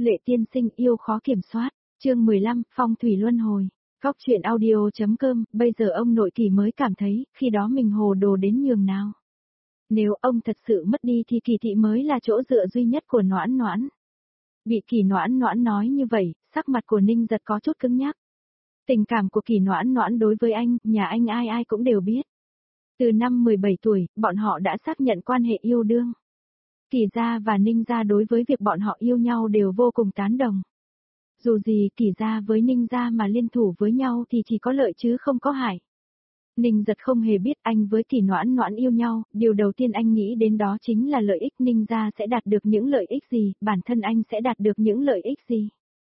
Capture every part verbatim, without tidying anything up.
Lệ tiên sinh yêu khó kiểm soát, chương mười lăm, phong thủy luân hồi. Góc truyện audio.com, bây giờ ông nội Kỳ mới cảm thấy, khi đó mình hồ đồ đến nhường nào. Nếu ông thật sự mất đi thì Kỳ thị mới là chỗ dựa duy nhất của Noãn Noãn. Bị Kỳ Noãn Noãn nói như vậy, sắc mặt của Ninh Giật có chút cứng nhắc. Tình cảm của Kỳ Noãn Noãn đối với anh, nhà anh ai ai cũng đều biết. Từ năm mười bảy tuổi, bọn họ đã xác nhận quan hệ yêu đương. Kỳ gia và Ninh gia đối với việc bọn họ yêu nhau đều vô cùng tán đồng. Dù gì Kỳ gia với Ninh gia mà liên thủ với nhau thì chỉ có lợi chứ không có hại. Ninh Giật không hề biết anh với Kỳ Noãn Noãn yêu nhau, điều đầu tiên anh nghĩ đến đó chính là lợi ích. Ninh gia sẽ đạt được những lợi ích gì, bản thân anh sẽ đạt được những lợi ích gì.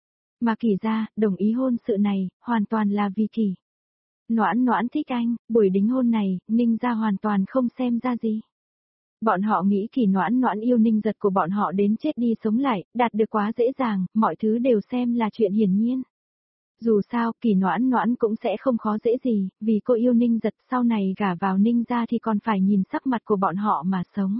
Mà Kỳ gia, đồng ý hôn sự này, hoàn toàn là vì Kỳ Noãn Noãn thích anh, buổi đính hôn này, Ninh gia hoàn toàn không xem ra gì. Bọn họ nghĩ Kỳ Noãn Noãn yêu Ninh Giật của bọn họ đến chết đi sống lại, đạt được quá dễ dàng, mọi thứ đều xem là chuyện hiển nhiên. Dù sao, Kỳ Noãn Noãn cũng sẽ không khó dễ gì, vì cô yêu Ninh Giật, sau này gả vào Ninh gia thì còn phải nhìn sắc mặt của bọn họ mà sống.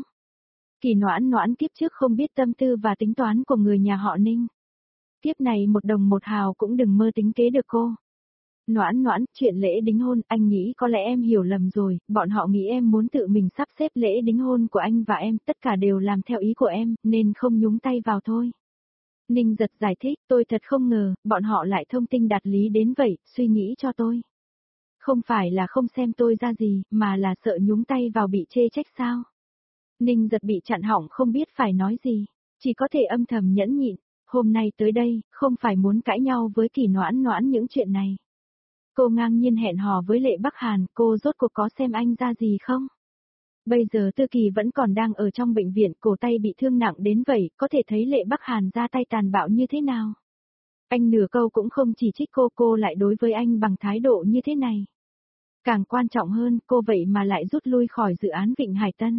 Kỳ Noãn Noãn kiếp trước không biết tâm tư và tính toán của người nhà họ Ninh. Kiếp này một đồng một hào cũng đừng mơ tính kế được cô. Noãn Noãn, chuyện lễ đính hôn, anh nghĩ có lẽ em hiểu lầm rồi, bọn họ nghĩ em muốn tự mình sắp xếp lễ đính hôn của anh và em, tất cả đều làm theo ý của em, nên không nhúng tay vào thôi. Ninh Giật giải thích, tôi thật không ngờ, bọn họ lại thông tin đạt lý đến vậy, suy nghĩ cho tôi. Không phải là không xem tôi ra gì, mà là sợ nhúng tay vào bị chê trách sao. Ninh Giật bị chặn họng không biết phải nói gì, chỉ có thể âm thầm nhẫn nhịn, hôm nay tới đây, không phải muốn cãi nhau với Kỳ Noãn Noãn những chuyện này. Cô ngang nhiên hẹn hò với Lệ Bắc Hàn, cô rốt cuộc có xem anh ra gì không? Bây giờ Tư Kỳ vẫn còn đang ở trong bệnh viện, cổ tay bị thương nặng đến vậy, có thể thấy Lệ Bắc Hàn ra tay tàn bạo như thế nào. Anh nửa câu cũng không chỉ trích cô, cô lại đối với anh bằng thái độ như thế này. Càng quan trọng hơn, cô vậy mà lại rút lui khỏi dự án Vịnh Hải Tân.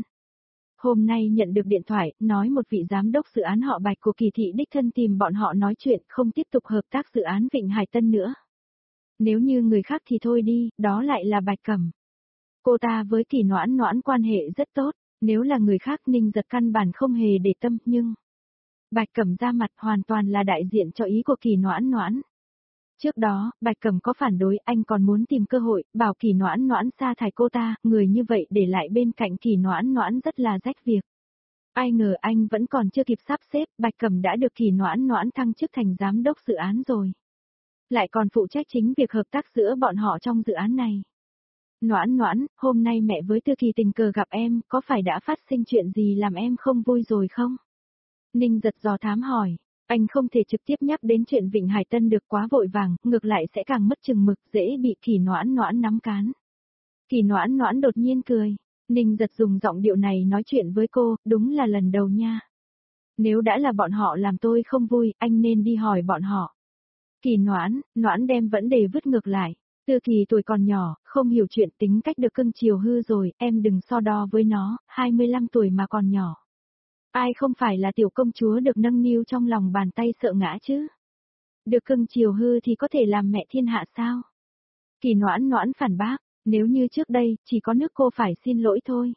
Hôm nay nhận được điện thoại, nói một vị giám đốc dự án họ Bạch của Kỳ thị đích thân tìm bọn họ nói chuyện, không tiếp tục hợp tác dự án Vịnh Hải Tân nữa. Nếu như người khác thì thôi đi, đó lại là Bạch Cẩm. Cô ta với Kỳ Noãn Noãn quan hệ rất tốt, nếu là người khác Ninh Giật căn bản không hề để tâm, nhưng Bạch Cẩm ra mặt hoàn toàn là đại diện cho ý của Kỳ Noãn Noãn. Trước đó, Bạch Cẩm có phản đối, anh còn muốn tìm cơ hội, bảo Kỳ Noãn Noãn sa thải cô ta, người như vậy để lại bên cạnh Kỳ Noãn Noãn rất là rách việc. Ai ngờ anh vẫn còn chưa kịp sắp xếp, Bạch Cẩm đã được Kỳ Noãn Noãn thăng chức thành giám đốc dự án rồi. Lại còn phụ trách chính việc hợp tác giữa bọn họ trong dự án này. Noãn Noãn, hôm nay mẹ với Tư Kỳ tình cờ gặp em, có phải đã phát sinh chuyện gì làm em không vui rồi không? Ninh Giật dò thám hỏi, anh không thể trực tiếp nhắc đến chuyện Vịnh Hải Tân được, quá vội vàng, ngược lại sẽ càng mất chừng mực, dễ bị Kỳ Noãn Noãn nắm cán. Kỳ Noãn Noãn đột nhiên cười, Ninh Giật dùng giọng điệu này nói chuyện với cô, đúng là lần đầu nha. Nếu đã là bọn họ làm tôi không vui, anh nên đi hỏi bọn họ. Kỳ Noãn, Noãn đem vấn đề vứt ngược lại. Tư Kỳ tuổi còn nhỏ, không hiểu chuyện, tính cách được cưng chiều hư rồi, em đừng so đo với nó, hai mươi lăm tuổi mà còn nhỏ. Ai không phải là tiểu công chúa được nâng niu trong lòng bàn tay sợ ngã chứ? Được cưng chiều hư thì có thể làm mẹ thiên hạ sao? Kỳ Noãn Noãn phản bác, nếu như trước đây, chỉ có nước cô phải xin lỗi thôi.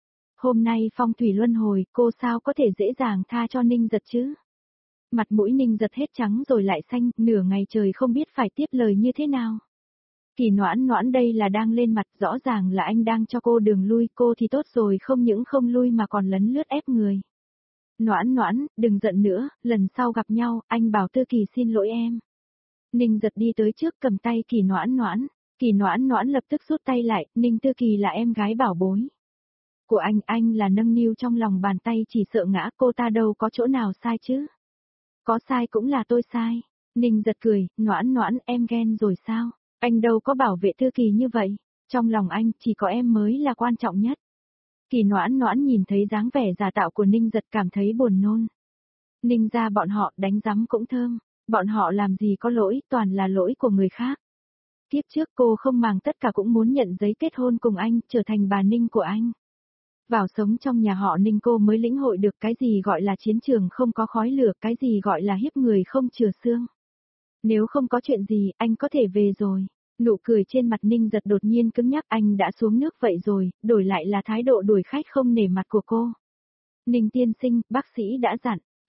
Hôm nay phong thủy luân hồi, cô sao có thể dễ dàng tha cho Ninh Giật chứ? Mặt mũi Ninh Giật hết trắng rồi lại xanh, nửa ngày trời không biết phải tiếp lời như thế nào. Kỳ Noãn Noãn đây là đang lên mặt, rõ ràng là anh đang cho cô đường lui, cô thì tốt rồi, không những không lui mà còn lấn lướt ép người. Noãn Noãn, đừng giận nữa, lần sau gặp nhau, anh bảo Tư Kỳ xin lỗi em. Ninh Giật đi tới trước cầm tay Kỳ Noãn Noãn, Kỳ Noãn Noãn lập tức rút tay lại, Ninh Tư Kỳ là em gái bảo bối của anh, anh là nâng niu trong lòng bàn tay, chỉ sợ ngã, cô ta đâu có chỗ nào sai chứ. Có sai cũng là tôi sai. Ninh Giật cười, Noãn Noãn, em ghen rồi sao? Anh đâu có bảo vệ Tư Kỳ như vậy. Trong lòng anh, chỉ có em mới là quan trọng nhất. Kỳ Noãn Noãn nhìn thấy dáng vẻ giả tạo của Ninh Giật cảm thấy buồn nôn. Ninh gia bọn họ đánh rắm cũng thơm. Bọn họ làm gì có lỗi, toàn là lỗi của người khác. Kiếp trước cô không màng tất cả cũng muốn nhận giấy kết hôn cùng anh, trở thành bà Ninh của anh. Vào sống trong nhà họ Ninh cô mới lĩnh hội được cái gì gọi là chiến trường không có khói lửa, cái gì gọi là hiếp người không chừa xương. Nếu không có chuyện gì, anh có thể về rồi. Nụ cười trên mặt Ninh Giật đột nhiên cứng nhắc, anh đã xuống nước vậy rồi, đổi lại là thái độ đuổi khách không nể mặt của cô. Ninh tiên sinh, bác sĩ đã dặn,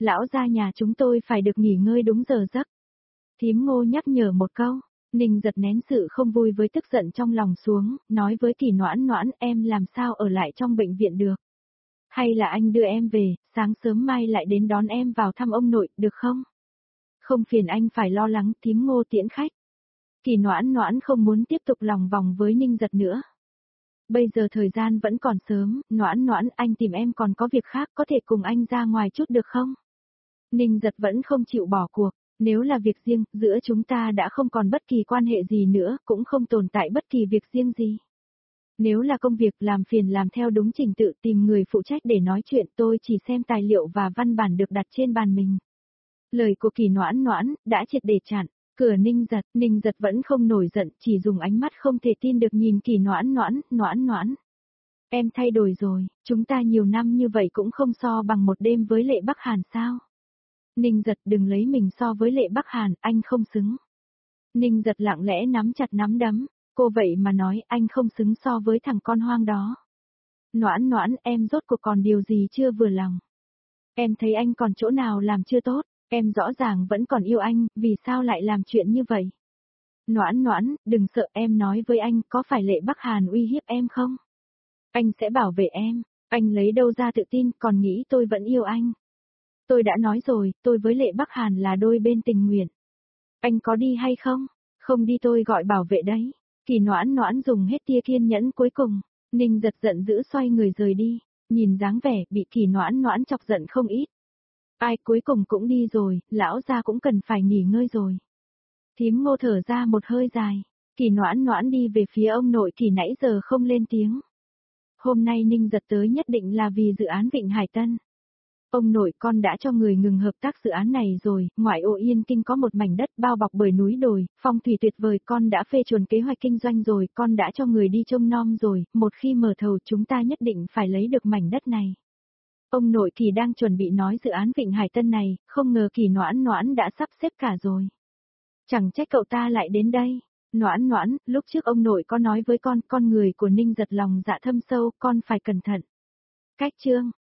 Lão gia nhà chúng tôi phải được nghỉ ngơi đúng giờ giấc. Thím Ngô nhắc nhở một câu, Ninh giật nén sự không vui với tức giận trong lòng xuống, nói với Kỳ Noãn Noãn em làm sao ở lại trong bệnh viện được. Hay là anh đưa em về, sáng sớm mai lại đến đón em vào thăm ông nội, được không? Không phiền anh phải lo lắng, thím Ngô tiễn khách. Kỳ Noãn Noãn không muốn tiếp tục lòng vòng với Ninh giật nữa. Bây giờ thời gian vẫn còn sớm, Noãn Noãn anh tìm em còn có việc khác có thể cùng anh ra ngoài chút được không? Ninh giật vẫn không chịu bỏ cuộc, nếu là việc riêng, giữa chúng ta đã không còn bất kỳ quan hệ gì nữa, cũng không tồn tại bất kỳ việc riêng gì. Nếu là công việc làm phiền làm theo đúng trình tự tìm người phụ trách để nói chuyện tôi chỉ xem tài liệu và văn bản được đặt trên bàn mình. Lời của Kỳ Noãn Noãn đã triệt để chặn. Cửa Ninh giật, Ninh giật vẫn không nổi giận, chỉ dùng ánh mắt không thể tin được nhìn Kỳ Noãn Noãn, Noãn Noãn. Em thay đổi rồi, chúng ta nhiều năm như vậy cũng không so bằng một đêm với Lệ Bắc Hàn sao? Ninh giật đừng lấy mình so với Lệ Bắc Hàn, anh không xứng. Ninh giật lặng lẽ nắm chặt nắm đấm, cô vậy mà nói anh không xứng so với thằng con hoang đó. Noãn Noãn em rốt cuộc còn điều gì chưa vừa lòng? Em thấy anh còn chỗ nào làm chưa tốt? Em rõ ràng vẫn còn yêu anh, vì sao lại làm chuyện như vậy? Noãn Noãn, đừng sợ em nói với anh có phải Lệ Bắc Hàn uy hiếp em không? Anh sẽ bảo vệ em, anh lấy đâu ra tự tin còn nghĩ tôi vẫn yêu anh. Tôi đã nói rồi, tôi với Lệ Bắc Hàn là đôi bên tình nguyện. Anh có đi hay không? Không đi tôi gọi bảo vệ đấy. Kỳ Noãn Noãn dùng hết tia kiên nhẫn cuối cùng, Ninh giật giận dữ xoay người rời đi, nhìn dáng vẻ bị Kỳ Noãn Noãn chọc giận không ít. Ai cuối cùng cũng đi rồi, lão gia cũng cần phải nghỉ ngơi rồi. Thím Ngô thở ra một hơi dài, Kỳ Noãn Noãn đi về phía ông nội Kỳ nãy giờ không lên tiếng. Hôm nay Ninh giật tới nhất định là vì dự án Vịnh Hải Tân. Ông nội con đã cho người ngừng hợp tác dự án này rồi, ngoại ô Yên Kinh có một mảnh đất bao bọc bởi núi đồi, phong thủy tuyệt vời, con đã phê chuẩn kế hoạch kinh doanh rồi, con đã cho người đi trông nom rồi, một khi mở thầu chúng ta nhất định phải lấy được mảnh đất này. Ông nội Kỳ đang chuẩn bị nói dự án Vịnh Hải Tân này, không ngờ Kỳ Noãn Noãn đã sắp xếp cả rồi. Chẳng trách cậu ta lại đến đây. Noãn Noãn, lúc trước ông nội có nói với con, con người của Ninh giật lòng dạ thâm sâu, con phải cẩn thận. Cách chương